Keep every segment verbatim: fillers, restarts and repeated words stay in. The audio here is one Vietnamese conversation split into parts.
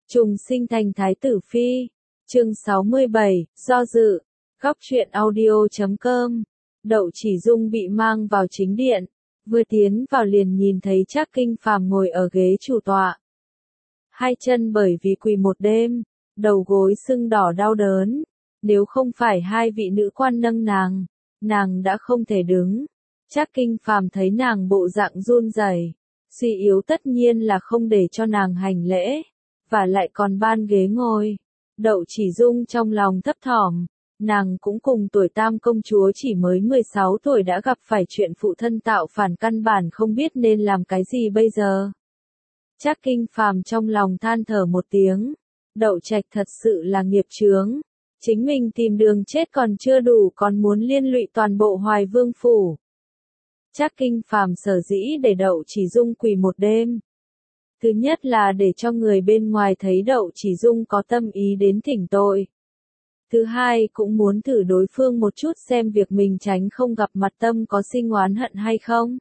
Trùng sinh thành thái tử phi. Chương sáu mươi bảy, do dự. Góc truyện audio chấm com. Đậu Chỉ Dung bị mang vào chính điện, vừa tiến vào liền nhìn thấy Trác Kinh Phàm ngồi ở ghế chủ tọa. Hai chân bởi vì quỳ một đêm, đầu gối sưng đỏ đau đớn, nếu không phải hai vị nữ quan nâng nàng, nàng đã không thể đứng. Trác Kinh Phàm thấy nàng bộ dạng run rẩy, suy yếu tất nhiên là không để cho nàng hành lễ, và lại còn ban ghế ngồi. Đậu Chỉ Dung trong lòng thấp thỏm, nàng cũng cùng tuổi tam công chúa chỉ mới mười sáu tuổi đã gặp phải chuyện phụ thân tạo phản, căn bản không biết nên làm cái gì bây giờ. Trác Kinh Phàm trong lòng than thở một tiếng, Đậu Trạch thật sự là nghiệp chướng, chính mình tìm đường chết còn chưa đủ còn muốn liên lụy toàn bộ Hoài Vương phủ. Trác Kinh Phàm sở dĩ để Đậu Chỉ Dung quỳ một đêm. Thứ nhất là để cho người bên ngoài thấy Đậu Chỉ Dung có tâm ý đến thỉnh tội. Thứ hai cũng muốn thử đối phương một chút xem việc mình tránh không gặp mặt tâm có sinh oán hận hay không.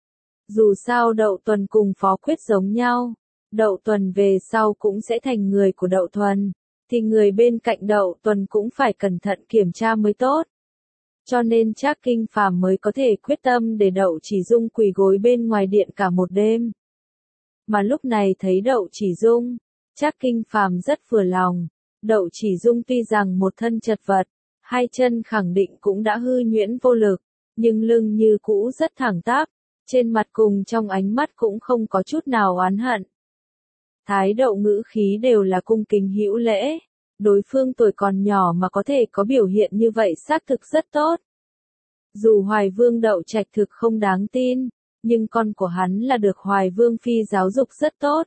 Dù sao Đậu Tuần cùng Phó Quyết giống nhau, Đậu Tuần về sau cũng sẽ thành người của Đậu Thuần, thì người bên cạnh Đậu Tuần cũng phải cẩn thận kiểm tra mới tốt. Cho nên Trác Kinh Phàm mới có thể quyết tâm để Đậu Chỉ Dung quỳ gối bên ngoài điện cả một đêm. Mà lúc này thấy Đậu Chỉ Dung, Trác Kinh Phàm rất vừa lòng. Đậu Chỉ Dung tuy rằng một thân chật vật, hai chân khẳng định cũng đã hư nhuyễn vô lực, nhưng lưng như cũ rất thẳng tắp, trên mặt cùng trong ánh mắt cũng không có chút nào oán hận. Thái độ ngữ khí đều là cung kính hữu lễ, đối phương tuổi còn nhỏ mà có thể có biểu hiện như vậy xác thực rất tốt. Dù Hoài Vương Đậu Trạch thực không đáng tin, nhưng con của hắn là được Hoài Vương phi giáo dục rất tốt.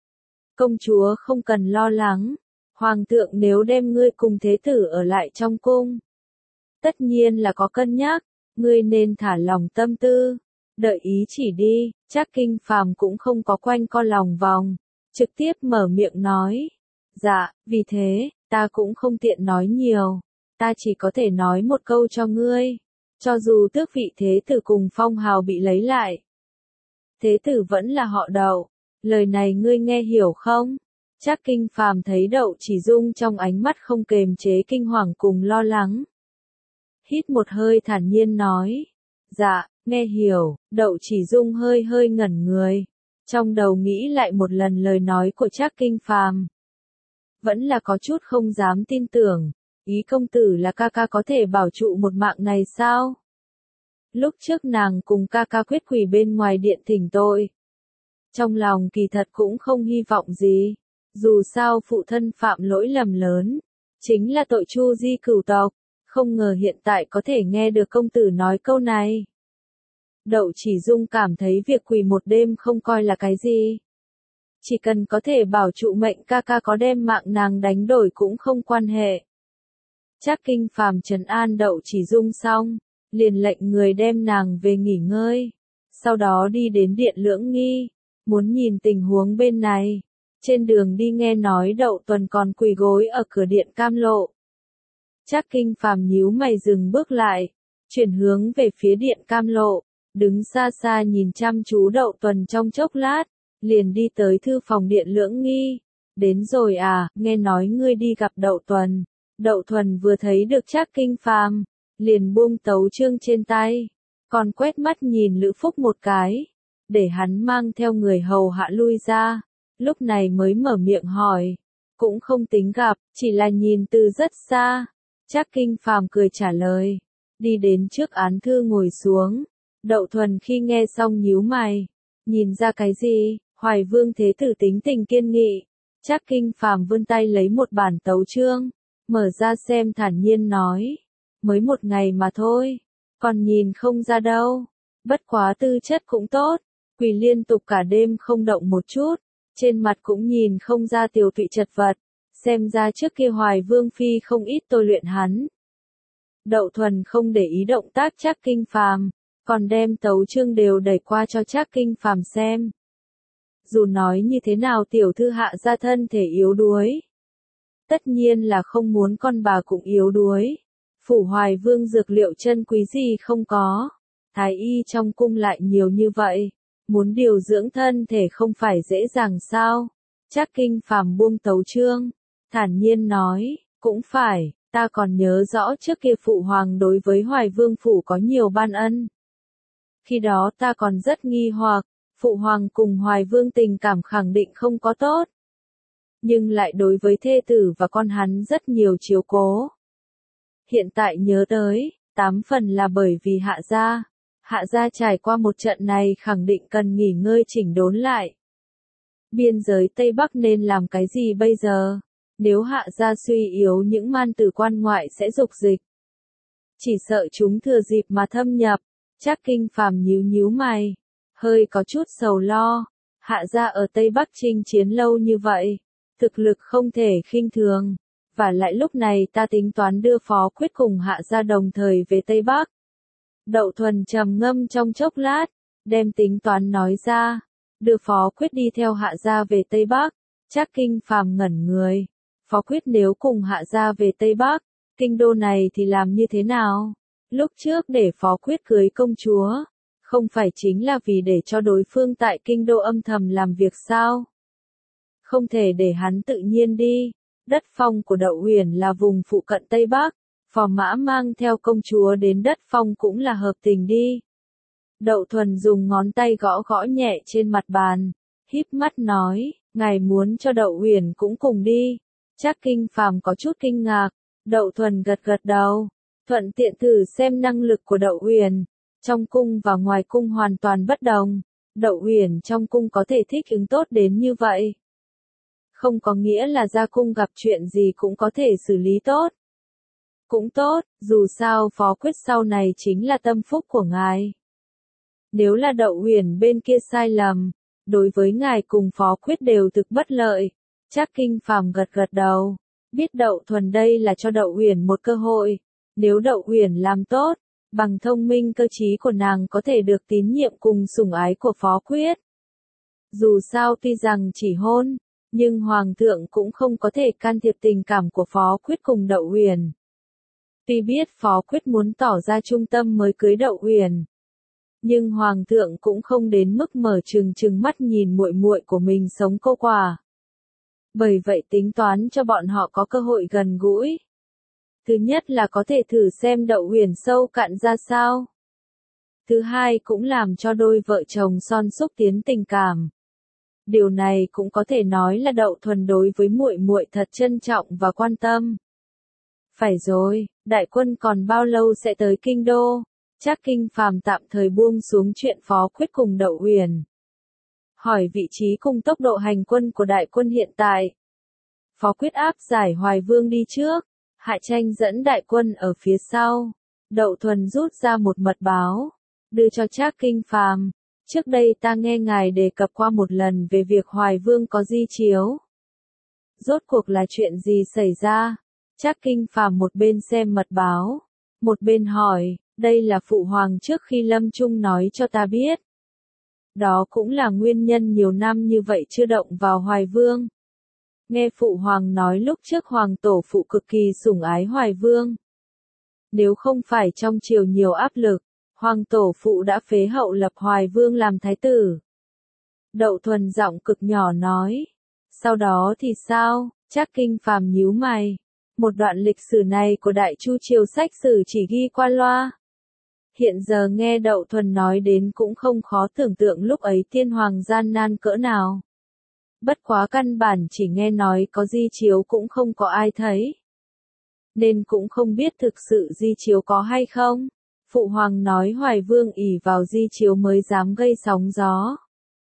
Công chúa không cần lo lắng, Hoàng thượng nếu đem ngươi cùng thế tử ở lại trong cung, tất nhiên là có cân nhắc, ngươi nên thả lòng tâm tư, đợi ý chỉ đi. Trác Kinh Phàm cũng không có quanh co lòng vòng, trực tiếp mở miệng nói, dạ, vì thế, ta cũng không tiện nói nhiều, ta chỉ có thể nói một câu cho ngươi, cho dù tước vị thế tử cùng phong hào bị lấy lại, thế tử vẫn là họ Đậu, lời này ngươi nghe hiểu không? Trác Kinh Phàm thấy Đậu Chỉ Dung trong ánh mắt không kềm chế kinh hoàng cùng lo lắng. Hít một hơi thản nhiên nói, dạ, nghe hiểu. Đậu Chỉ Dung hơi hơi ngẩn người, trong đầu nghĩ lại một lần lời nói của Trác Kinh Phàm. Vẫn là có chút không dám tin tưởng, ý công tử là ca ca có thể bảo trụ một mạng này sao? Lúc trước nàng cùng ca ca quyết quỳ bên ngoài điện thỉnh tội. Trong lòng kỳ thật cũng không hy vọng gì. Dù sao phụ thân phạm lỗi lầm lớn, chính là tội chu di cửu tộc, không ngờ hiện tại có thể nghe được công tử nói câu này. Đậu Chỉ Dung cảm thấy việc quỳ một đêm không coi là cái gì. Chỉ cần có thể bảo trụ mệnh ca ca có đem mạng nàng đánh đổi cũng không quan hệ. Trác Kinh Phàm trấn an Đậu Chỉ Dung xong, liền lệnh người đem nàng về nghỉ ngơi, sau đó đi đến điện Lưỡng Nghi, muốn nhìn tình huống bên này. Trên đường đi nghe nói Đậu Tuần còn quỳ gối ở cửa điện Cam Lộ. Trác Kinh Phàm nhíu mày dừng bước lại, chuyển hướng về phía điện Cam Lộ, đứng xa xa nhìn chăm chú Đậu Tuần trong chốc lát, liền đi tới thư phòng điện Lưỡng Nghi. Đến rồi à, nghe nói ngươi đi gặp Đậu Tuần. Đậu Tuần vừa thấy được Trác Kinh Phàm, liền buông tấu chương trên tay, còn quét mắt nhìn Lữ Phúc một cái, để hắn mang theo người hầu hạ lui ra. Lúc này mới mở miệng hỏi, cũng không tính gặp, chỉ là nhìn từ rất xa. Trác Kinh Phàm cười trả lời, đi đến trước án thư ngồi xuống. Đậu Thuần khi nghe xong nhíu mày, nhìn ra cái gì? Hoài Vương thế tử tính tình kiên nghị. Trác Kinh Phàm vươn tay lấy một bản tấu chương, mở ra xem thản nhiên nói, mới một ngày mà thôi, còn nhìn không ra đâu, bất quá tư chất cũng tốt, quỳ liên tục cả đêm không động một chút. Trên mặt cũng nhìn không ra tiều tụy chật vật, xem ra trước kia Hoài Vương phi không ít tôi luyện hắn. Đậu Thuần không để ý động tác Trác Kinh Phàm, còn đem tấu chương đều đẩy qua cho Trác Kinh Phàm xem. Dù nói như thế nào tiểu thư hạ gia thân thể yếu đuối, tất nhiên là không muốn con bà cũng yếu đuối. Phủ Hoài Vương dược liệu chân quý gì không có, thái y trong cung lại nhiều như vậy. Muốn điều dưỡng thân thể không phải dễ dàng sao? Trác Kinh Phàm buông tấu chương, thản nhiên nói, cũng phải, ta còn nhớ rõ trước kia phụ hoàng đối với Hoài Vương phủ có nhiều ban ân. Khi đó ta còn rất nghi hoặc, phụ hoàng cùng Hoài Vương tình cảm khẳng định không có tốt. Nhưng lại đối với thê tử và con hắn rất nhiều chiếu cố. Hiện tại nhớ tới, tám phần là bởi vì Hạ gia. Hạ gia trải qua một trận này khẳng định cần nghỉ ngơi chỉnh đốn lại. Biên giới Tây Bắc nên làm cái gì bây giờ? Nếu Hạ gia suy yếu những man tử quan ngoại sẽ dục dịch. Chỉ sợ chúng thừa dịp mà thâm nhập. Trác Kinh Phàm nhíu nhíu mày, hơi có chút sầu lo. Hạ gia ở Tây Bắc chinh chiến lâu như vậy, thực lực không thể khinh thường. Và lại lúc này ta tính toán đưa Phó Quyết cùng Hạ gia đồng thời về Tây Bắc. Đậu Thuần trầm ngâm trong chốc lát, đem tính toán nói ra, đưa Phó Quyết đi theo Hạ gia về Tây Bắc. Trác Kinh Phàm ngẩn người, Phó Quyết nếu cùng Hạ gia về Tây Bắc, kinh đô này thì làm như thế nào? Lúc trước để Phó Quyết cưới công chúa, không phải chính là vì để cho đối phương tại kinh đô âm thầm làm việc sao? Không thể để hắn tự nhiên đi. Đất phong của Đậu Uyển là vùng phụ cận Tây Bắc, Phò Mã mang theo công chúa đến đất phong cũng là hợp tình đi. Đậu Thuần dùng ngón tay gõ gõ nhẹ trên mặt bàn, híp mắt nói, ngài muốn cho Đậu Uyển cũng cùng đi. Trác Kinh Phàm có chút kinh ngạc, Đậu Thuần gật gật đầu, thuận tiện thử xem năng lực của Đậu Uyển. Trong cung và ngoài cung hoàn toàn bất đồng, Đậu Uyển trong cung có thể thích ứng tốt đến như vậy. Không có nghĩa là ra cung gặp chuyện gì cũng có thể xử lý tốt. Cũng tốt, dù sao Phó Quyết sau này chính là tâm phúc của ngài. Nếu là Đậu Uyển bên kia sai lầm, đối với ngài cùng Phó Quyết đều thực bất lợi. Trác Kinh Phàm gật gật đầu, biết Đậu Thuần đây là cho Đậu Uyển một cơ hội. Nếu Đậu Uyển làm tốt, bằng thông minh cơ trí của nàng có thể được tín nhiệm cùng sủng ái của Phó Quyết. Dù sao tuy rằng chỉ hôn, nhưng Hoàng thượng cũng không có thể can thiệp tình cảm của Phó Quyết cùng Đậu Uyển. Tuy biết Phó Quyết muốn tỏ ra trung tâm mới cưới Đậu Uyển, nhưng Hoàng thượng cũng không đến mức mở trừng trừng mắt nhìn muội muội của mình sống cô quả. Bởi vậy tính toán cho bọn họ có cơ hội gần gũi. Thứ nhất là có thể thử xem Đậu Uyển sâu cạn ra sao. Thứ hai cũng làm cho đôi vợ chồng son xúc tiến tình cảm. Điều này cũng có thể nói là Đậu Thuần đối với muội muội thật trân trọng và quan tâm. Phải rồi, đại quân còn bao lâu sẽ tới kinh đô? Trác Kinh Phàm tạm thời buông xuống chuyện Phó Quyết cùng Đậu Uyển. Hỏi vị trí cùng tốc độ hành quân của đại quân hiện tại. Phó Quyết áp giải Hoài Vương đi trước, Hạ Tranh dẫn đại quân ở phía sau. Đậu Thuần rút ra một mật báo, đưa cho Trác Kinh Phàm. Trước đây ta nghe ngài đề cập qua một lần về việc Hoài Vương có di chiếu. Rốt cuộc là chuyện gì xảy ra? Trác Kinh Phàm một bên xem mật báo, một bên hỏi, đây là phụ hoàng trước khi lâm chung nói cho ta biết. Đó cũng là nguyên nhân nhiều năm như vậy chưa động vào Hoài Vương. Nghe phụ hoàng nói lúc trước hoàng tổ phụ cực kỳ sủng ái Hoài Vương. Nếu không phải trong triều nhiều áp lực, hoàng tổ phụ đã phế hậu lập Hoài Vương làm thái tử. Đậu Thuần giọng cực nhỏ nói. Sau đó thì sao? Trác Kinh Phàm nhíu mày. Một đoạn lịch sử này của Đại Chu triều sách sử chỉ ghi qua loa. Hiện giờ nghe Đậu Thuần nói đến cũng không khó tưởng tượng lúc ấy tiên hoàng gian nan cỡ nào. Bất quá căn bản chỉ nghe nói có di chiếu cũng không có ai thấy. Nên cũng không biết thực sự di chiếu có hay không. Phụ hoàng nói Hoài Vương ỷ vào di chiếu mới dám gây sóng gió.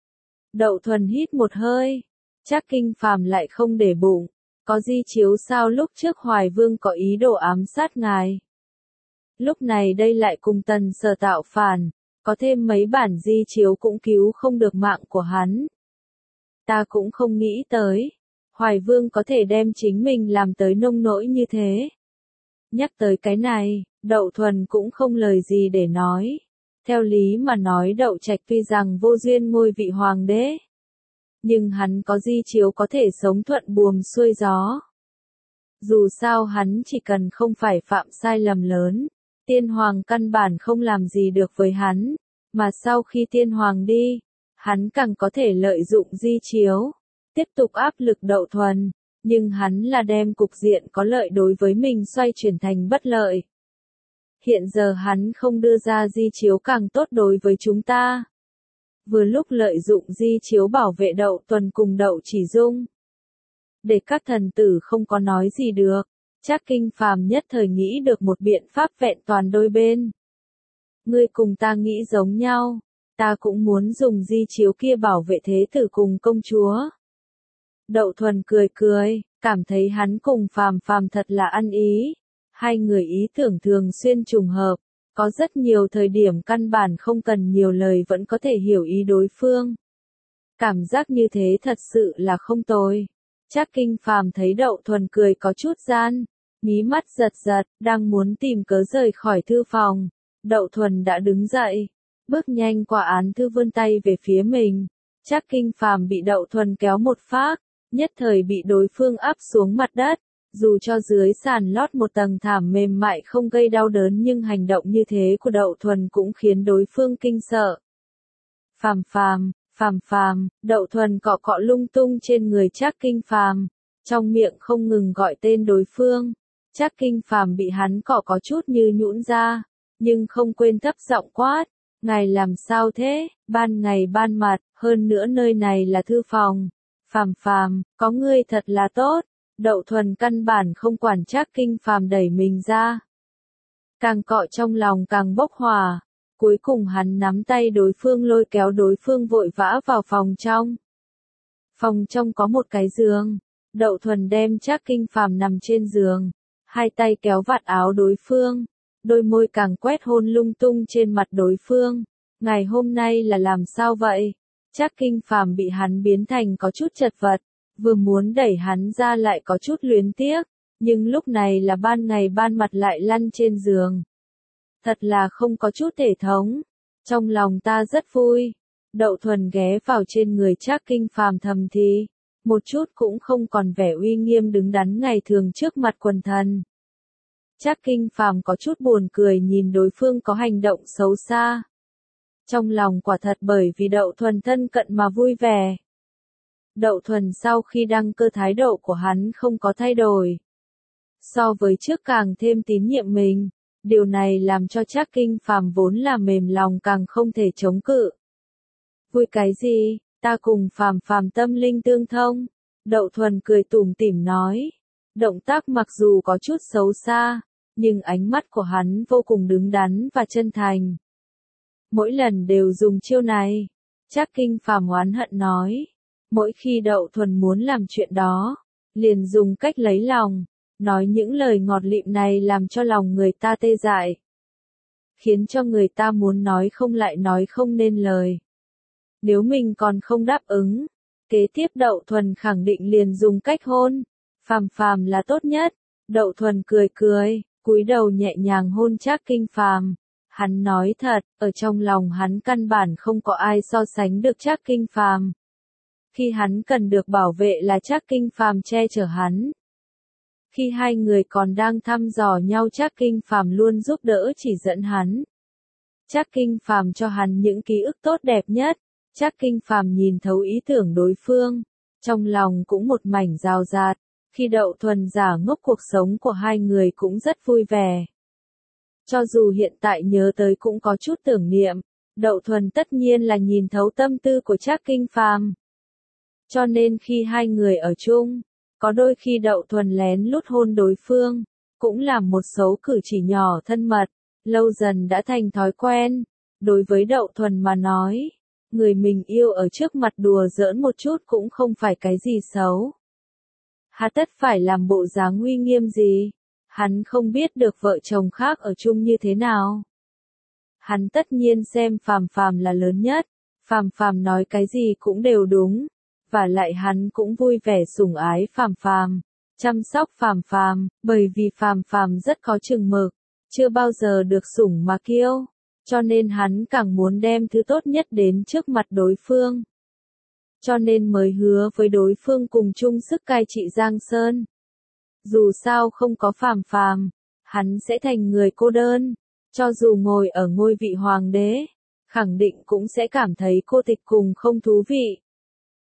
Đậu Thuần hít một hơi. Trác Kinh Phàm lại không để bụng. Có di chiếu sao lúc trước Hoài Vương có ý đồ ám sát ngài. Lúc này đây lại cùng Tần Sở tạo phản. Có thêm mấy bản di chiếu cũng cứu không được mạng của hắn. Ta cũng không nghĩ tới. Hoài Vương có thể đem chính mình làm tới nông nỗi như thế. Nhắc tới cái này, Đậu Thuần cũng không lời gì để nói. Theo lý mà nói Đậu Trạch tuy rằng vô duyên ngôi vị hoàng đế. Nhưng hắn có di chiếu có thể sống thuận buồm xuôi gió. Dù sao hắn chỉ cần không phải phạm sai lầm lớn. Tiên hoàng căn bản không làm gì được với hắn. Mà sau khi tiên hoàng đi, hắn càng có thể lợi dụng di chiếu. tiếp tục áp lực Đậu Thuần, nhưng hắn là đem cục diện có lợi đối với mình xoay chuyển thành bất lợi. Hiện giờ hắn không đưa ra di chiếu càng tốt đối với chúng ta. Vừa lúc lợi dụng di chiếu bảo vệ Đậu Thuần cùng Đậu Chỉ Dung. Để các thần tử không có nói gì được, Trác Kinh Phàm nhất thời nghĩ được một biện pháp vẹn toàn đôi bên. Ngươi cùng ta nghĩ giống nhau, ta cũng muốn dùng di chiếu kia bảo vệ thế tử cùng công chúa. Đậu Thuần cười cười, cảm thấy hắn cùng Phàm Phàm thật là ăn ý. Hai người ý tưởng thường xuyên trùng hợp, có rất nhiều thời điểm căn bản không cần nhiều lời vẫn có thể hiểu ý đối phương. Cảm giác như thế thật sự là không tồi. Trác Kinh Phàm thấy Đậu Thuần cười có chút gian, mí mắt giật giật, đang muốn tìm cớ rời khỏi thư phòng. Đậu Thuần đã đứng dậy, bước nhanh qua án thư vươn tay về phía mình. Trác Kinh Phàm bị Đậu Thuần kéo một phát, nhất thời bị đối phương áp xuống mặt đất. Dù cho dưới sàn lót một tầng thảm mềm mại không gây đau đớn nhưng hành động như thế của Đậu Thuần cũng khiến đối phương kinh sợ. Phàm Phàm, Phàm Phàm, Đậu Thuần cọ cọ lung tung trên người Trác Kinh Phàm, trong miệng không ngừng gọi tên đối phương. Trác Kinh Phàm bị hắn cọ có chút như nhũn ra, nhưng không quên thấp giọng quát, ngài làm sao thế, ban ngày ban mặt, hơn nữa nơi này là thư phòng. Phàm Phàm, có ngươi thật là tốt. Đậu Thuần căn bản không quản Trác Kinh Phàm đẩy mình ra. Càng cọ trong lòng càng bốc hỏa, cuối cùng hắn nắm tay đối phương lôi kéo đối phương vội vã vào phòng trong. Phòng trong có một cái giường, Đậu Thuần đem Trác Kinh Phàm nằm trên giường, hai tay kéo vạt áo đối phương, đôi môi càng quét hôn lung tung trên mặt đối phương. Ngày hôm nay là làm sao vậy? Trác Kinh Phàm bị hắn biến thành có chút chật vật. Vừa muốn đẩy hắn ra lại có chút luyến tiếc, nhưng lúc này là ban ngày ban mặt lại lăn trên giường. Thật là không có chút thể thống, trong lòng ta rất vui. Đậu Thuần ghé vào trên người Trác Kinh Phàm thầm thì, một chút cũng không còn vẻ uy nghiêm đứng đắn ngày thường trước mặt quần thần. Trác Kinh Phàm có chút buồn cười nhìn đối phương có hành động xấu xa. Trong lòng quả thật bởi vì Đậu Thuần thân cận mà vui vẻ. Đậu Thuần sau khi đăng cơ thái độ của hắn không có thay đổi. So với trước càng thêm tín nhiệm mình, điều này làm cho Trác Kinh Phàm vốn là mềm lòng càng không thể chống cự. Vui cái gì, ta cùng Phàm Phàm tâm linh tương thông. Đậu Thuần cười tủm tỉm nói. Động tác mặc dù có chút xấu xa, nhưng ánh mắt của hắn vô cùng đứng đắn và chân thành. Mỗi lần đều dùng chiêu này. Trác Kinh Phàm oán hận nói. Mỗi khi Đậu Thuần muốn làm chuyện đó, liền dùng cách lấy lòng, nói những lời ngọt lịm này làm cho lòng người ta tê dại. Khiến cho người ta muốn nói không lại nói không nên lời. Nếu mình còn không đáp ứng, kế tiếp Đậu Thuần khẳng định liền dùng cách hôn. Phàm Phàm là tốt nhất. Đậu Thuần cười cười, cúi đầu nhẹ nhàng hôn Trác Kinh Phàm. Hắn nói thật, ở trong lòng hắn căn bản không có ai so sánh được Trác Kinh Phàm. Khi hắn cần được bảo vệ là Trác Kinh Phàm che chở hắn. Khi hai người còn đang thăm dò nhau Trác Kinh Phàm luôn giúp đỡ chỉ dẫn hắn. Trác Kinh Phàm cho hắn những ký ức tốt đẹp nhất. Trác Kinh Phàm nhìn thấu ý tưởng đối phương, trong lòng cũng một mảnh rào rạt. Khi Đậu Thuần giả ngốc cuộc sống của hai người cũng rất vui vẻ. Cho dù hiện tại nhớ tới cũng có chút tưởng niệm, Đậu Thuần tất nhiên là nhìn thấu tâm tư của Trác Kinh Phàm. Cho nên khi hai người ở chung, có đôi khi Đậu Thuần lén lút hôn đối phương, cũng làm một số cử chỉ nhỏ thân mật, lâu dần đã thành thói quen. Đối với Đậu Thuần mà nói, người mình yêu ở trước mặt đùa giỡn một chút cũng không phải cái gì xấu. Hà tất phải làm bộ dáng uy nghiêm gì, hắn không biết được vợ chồng khác ở chung như thế nào. Hắn tất nhiên xem Phàm Phàm là lớn nhất, Phàm Phàm nói cái gì cũng đều đúng. Và lại hắn cũng vui vẻ sủng ái Phàm Phàm, chăm sóc Phàm Phàm, bởi vì Phàm Phàm rất có chừng mực, chưa bao giờ được sủng mà kiêu, cho nên hắn càng muốn đem thứ tốt nhất đến trước mặt đối phương. Cho nên mới hứa với đối phương cùng chung sức cai trị Giang Sơn. Dù sao không có Phàm Phàm, hắn sẽ thành người cô đơn, cho dù ngồi ở ngôi vị hoàng đế, khẳng định cũng sẽ cảm thấy cô tịch cùng không thú vị.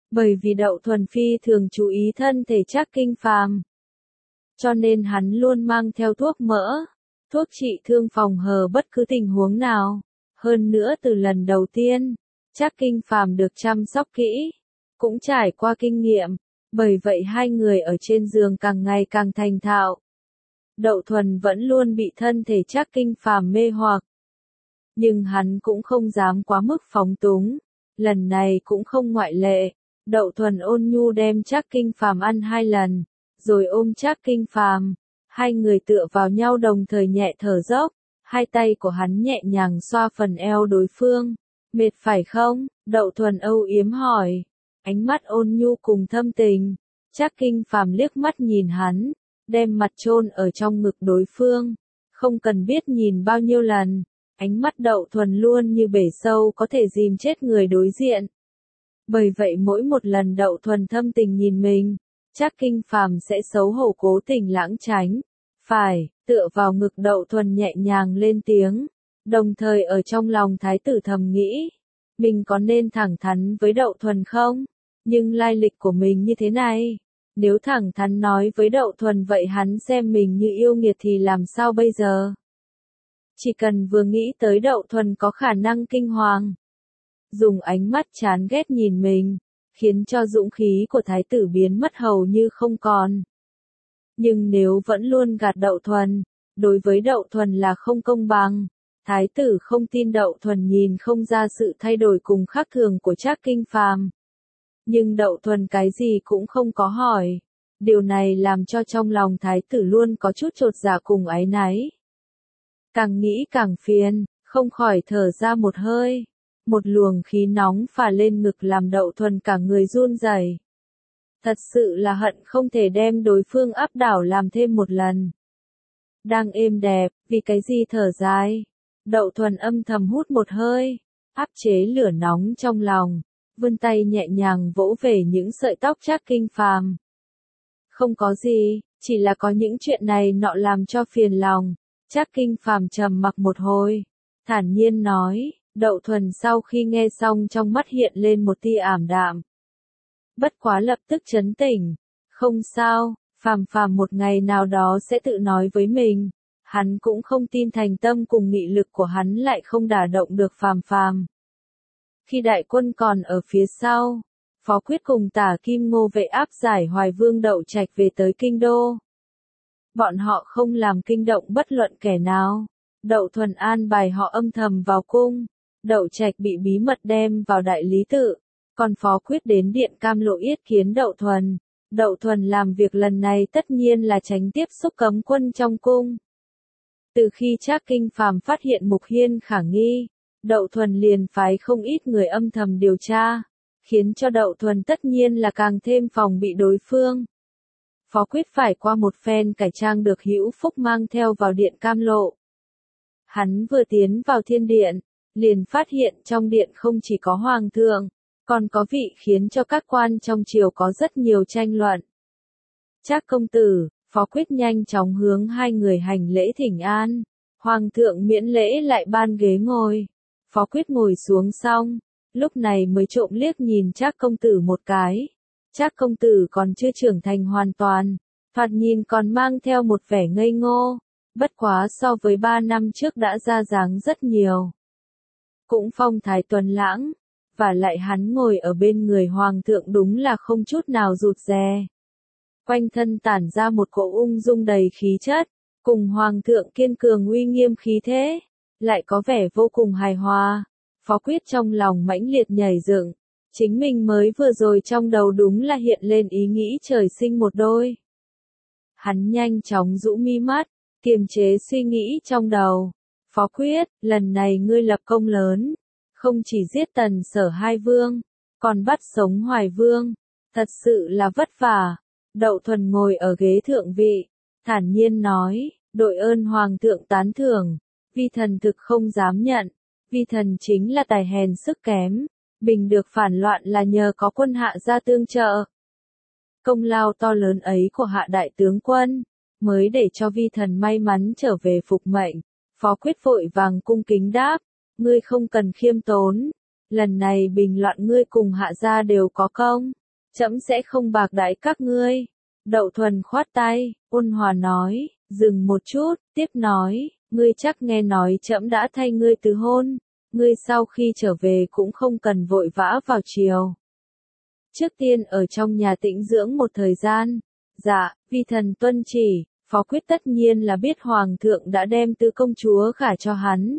Bởi vì Đậu Thuần phi thường chú ý thân thể Trác Kinh Phàm, cho nên hắn luôn mang theo thuốc mỡ, thuốc trị thương phòng hờ bất cứ tình huống nào. Hơn nữa từ lần đầu tiên, Trác Kinh Phàm được chăm sóc kỹ, cũng trải qua kinh nghiệm, bởi vậy hai người ở trên giường càng ngày càng thành thạo. Đậu Thuần vẫn luôn bị thân thể Trác Kinh Phàm mê hoặc, nhưng hắn cũng không dám quá mức phóng túng, lần này cũng không ngoại lệ. Đậu Thuần ôn nhu đem Trác Kinh Phàm ăn hai lần, rồi ôm Trác Kinh Phàm, hai người tựa vào nhau đồng thời nhẹ thở dốc, hai tay của hắn nhẹ nhàng xoa phần eo đối phương. Mệt phải không? Đậu Thuần âu yếm hỏi, ánh mắt ôn nhu cùng thâm tình. Trác Kinh Phàm liếc mắt nhìn hắn, đem mặt chôn ở trong ngực đối phương, không cần biết nhìn bao nhiêu lần, ánh mắt Đậu Thuần luôn như bể sâu có thể dìm chết người đối diện. Bởi vậy mỗi một lần Đậu Thuần thâm tình nhìn mình, Trác Kinh Phàm sẽ xấu hổ cố tình lãng tránh. Phải, tựa vào ngực Đậu Thuần nhẹ nhàng lên tiếng, đồng thời ở trong lòng thái tử thầm nghĩ, mình có nên thẳng thắn với Đậu Thuần không? Nhưng lai lịch của mình như thế này, nếu thẳng thắn nói với Đậu Thuần vậy hắn xem mình như yêu nghiệt thì làm sao bây giờ? Chỉ cần vừa nghĩ tới Đậu Thuần có khả năng kinh hoàng, dùng ánh mắt chán ghét nhìn mình, khiến cho dũng khí của thái tử biến mất hầu như không còn. Nhưng nếu vẫn luôn gạt Đậu Thuần, đối với Đậu Thuần là không công bằng. Thái tử không tin Đậu Thuần nhìn không ra sự thay đổi cùng khác thường của Trác Kinh Phàm. Nhưng Đậu Thuần cái gì cũng không có hỏi. Điều này làm cho trong lòng thái tử luôn có chút chột dạ cùng áy náy. Càng nghĩ càng phiền, không khỏi thở ra một hơi. Một luồng khí nóng phả lên ngực làm Đậu Thuần cả người run rẩy. Thật sự là hận không thể đem đối phương áp đảo làm thêm một lần. Đang êm đẹp, vì cái gì thở dài. Đậu Thuần âm thầm hút một hơi, áp chế lửa nóng trong lòng, vươn tay nhẹ nhàng vỗ về những sợi tóc Trác Kinh Phàm. Không có gì, chỉ là có những chuyện này nọ làm cho phiền lòng. Trác Kinh Phàm trầm mặc một hồi, thản nhiên nói. Đậu Thuần sau khi nghe xong trong mắt hiện lên một tia ảm đạm. Bất quá lập tức chấn tỉnh, không sao, Phàm Phàm một ngày nào đó sẽ tự nói với mình. Hắn cũng không tin thành tâm cùng nghị lực của hắn lại không đả động được Phàm Phàm. Khi đại quân còn ở phía sau, Phó Quyết cùng Tả Kim Ngô vệ áp giải Hoài Vương Đậu Trạch về tới kinh đô. Bọn họ không làm kinh động bất luận kẻ nào. Đậu Thuần an bài họ âm thầm vào cung. Đậu Trạch bị bí mật đem vào đại lý tự, còn Phó Quyết đến điện Cam Lộ yết kiến Đậu Thuần. Đậu Thuần làm việc lần này tất nhiên là tránh tiếp xúc cấm quân trong cung. Từ khi Trác Kinh Phàm phát hiện Mục Hiên khả nghi, Đậu Thuần liền phái không ít người âm thầm điều tra, khiến cho Đậu Thuần tất nhiên là càng thêm phòng bị đối phương. Phó Quyết phải qua một phen cải trang được Hữu Phúc mang theo vào điện Cam Lộ. Hắn vừa tiến vào thiên điện, liền phát hiện trong điện không chỉ có hoàng thượng, còn có vị khiến cho các quan trong triều có rất nhiều tranh luận. Trác công tử, Phó Quyết nhanh chóng hướng hai người hành lễ thỉnh an. Hoàng thượng miễn lễ lại ban ghế ngồi. Phó Quyết ngồi xuống xong, lúc này mới trộm liếc nhìn Trác công tử một cái. Trác công tử còn chưa trưởng thành hoàn toàn, thoạt nhìn còn mang theo một vẻ ngây ngô, bất quá so với ba năm trước đã ra dáng rất nhiều. Cũng phong thái tuấn lãng, và lại hắn ngồi ở bên người hoàng thượng đúng là không chút nào rụt rè. Quanh thân tản ra một cỗ ung dung đầy khí chất, cùng hoàng thượng kiên cường uy nghiêm khí thế, lại có vẻ vô cùng hài hòa. Phó Quyết trong lòng mãnh liệt nhảy dựng, chính mình mới vừa rồi trong đầu đúng là hiện lên ý nghĩ trời sinh một đôi. Hắn nhanh chóng rũ mi mắt, kiềm chế suy nghĩ trong đầu. Phó Quyết, lần này ngươi lập công lớn, không chỉ giết Tần Sở hai vương, còn bắt sống Hoài Vương, thật sự là vất vả. Đậu Thuần ngồi ở ghế thượng vị, thản nhiên nói, đội ơn hoàng thượng tán thưởng, vi thần thực không dám nhận, vi thần chính là tài hèn sức kém, bình được phản loạn là nhờ có quân hạ ra tương trợ. Công lao to lớn ấy của hạ đại tướng quân, mới để cho vi thần may mắn trở về phục mệnh. Phó Quyết vội vàng cung kính đáp, ngươi không cần khiêm tốn, lần này bình loạn ngươi cùng hạ gia đều có công. trẫm sẽ không bạc đãi các ngươi. Đậu Thuần khoát tay, ôn hòa nói, dừng một chút, tiếp nói, ngươi chắc nghe nói trẫm đã thay ngươi từ hôn, ngươi sau khi trở về cũng không cần vội vã vào triều. Trước tiên ở trong nhà tĩnh dưỡng một thời gian. Dạ, vi thần tuân chỉ. Phó Quyết tất nhiên là biết Hoàng thượng đã đem Tứ công chúa gả cho hắn.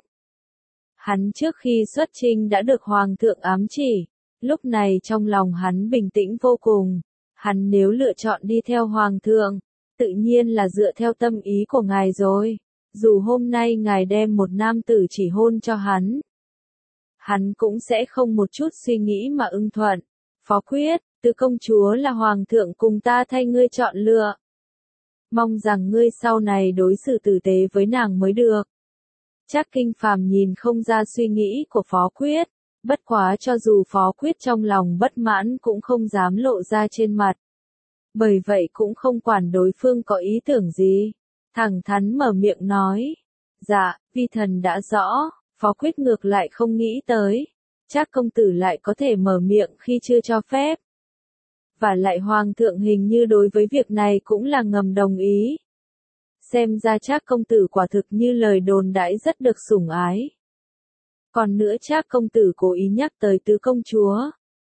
Hắn trước khi xuất chinh đã được Hoàng thượng ám chỉ, lúc này trong lòng hắn bình tĩnh vô cùng. Hắn nếu lựa chọn đi theo Hoàng thượng, tự nhiên là dựa theo tâm ý của ngài rồi. Dù hôm nay ngài đem một nam tử chỉ hôn cho hắn, hắn cũng sẽ không một chút suy nghĩ mà ưng thuận. Phó Quyết, Tứ công chúa là Hoàng thượng cùng ta thay ngươi chọn lựa. Mong rằng ngươi sau này đối xử tử tế với nàng mới được. Trác Kinh Phàm nhìn không ra suy nghĩ của Phó Quyết, bất quá cho dù Phó Quyết trong lòng bất mãn cũng không dám lộ ra trên mặt. Bởi vậy cũng không quản đối phương có ý tưởng gì, thẳng thắn mở miệng nói. Dạ, vi thần đã rõ. Phó Quyết ngược lại không nghĩ tới, Trác công tử lại có thể mở miệng khi chưa cho phép. Và lại Hoàng thượng hình như đối với việc này cũng là ngầm đồng ý. Xem ra Trác công tử quả thực như lời đồn đãi rất được sủng ái. Còn nữa Trác công tử cố ý nhắc tới Tứ công chúa.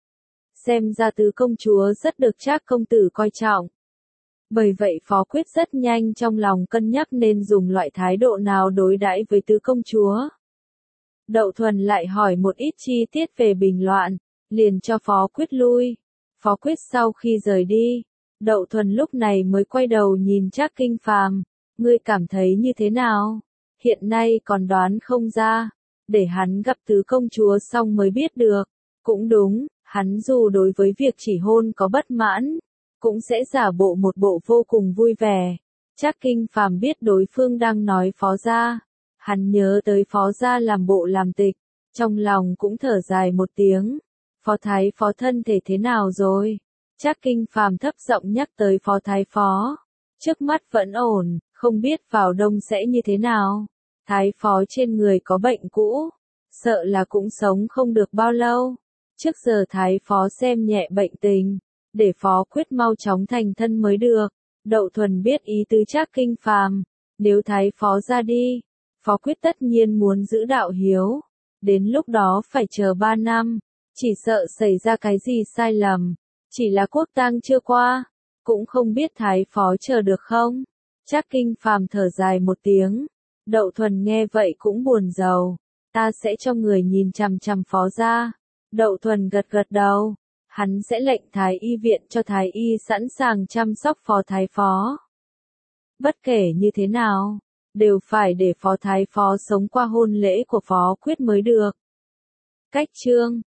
Xem ra Tứ công chúa rất được Trác công tử coi trọng. Bởi vậy Phó Quyết rất nhanh trong lòng cân nhắc nên dùng loại thái độ nào đối đãi với Tứ công chúa. Đậu Thuần lại hỏi một ít chi tiết về bình loạn, liền cho Phó Quyết lui. Phó Quyết sau khi rời đi, Đậu Thuần lúc này mới quay đầu nhìn Trác Kinh Phàm, ngươi cảm thấy như thế nào? Hiện nay còn đoán không ra, để hắn gặp Tứ công chúa xong mới biết được. Cũng đúng, hắn dù đối với việc chỉ hôn có bất mãn, cũng sẽ giả bộ một bộ vô cùng vui vẻ. Trác Kinh Phàm biết đối phương đang nói Phó gia, hắn nhớ tới Phó gia làm bộ làm tịch, trong lòng cũng thở dài một tiếng. Phó Thái Phó thân thể thế nào rồi? Trác Kinh Phàm thấp giọng nhắc tới Phó Thái Phó. Trước mắt vẫn ổn, không biết vào đông sẽ như thế nào. Thái Phó trên người có bệnh cũ, sợ là cũng sống không được bao lâu. Trước giờ Thái Phó xem nhẹ bệnh tình, để Phó Quyết mau chóng thành thân mới được. Đậu Thuần biết ý tứ Trác Kinh Phàm, nếu Thái Phó ra đi, Phó Quyết tất nhiên muốn giữ đạo hiếu. Đến lúc đó phải chờ ba năm. Chỉ sợ xảy ra cái gì sai lầm, chỉ là quốc tang chưa qua, cũng không biết Thái Phó chờ được không. Trác Kinh Phàm thở dài một tiếng, Đậu Thuần nghe vậy cũng buồn rầu, ta sẽ cho người nhìn chằm chằm Phó gia. Đậu Thuần gật gật đầu, hắn sẽ lệnh Thái y viện cho Thái y sẵn sàng chăm sóc Phó Thái Phó. Bất kể như thế nào, đều phải để Phó Thái Phó sống qua hôn lễ của Phó Quyết mới được. Cách chương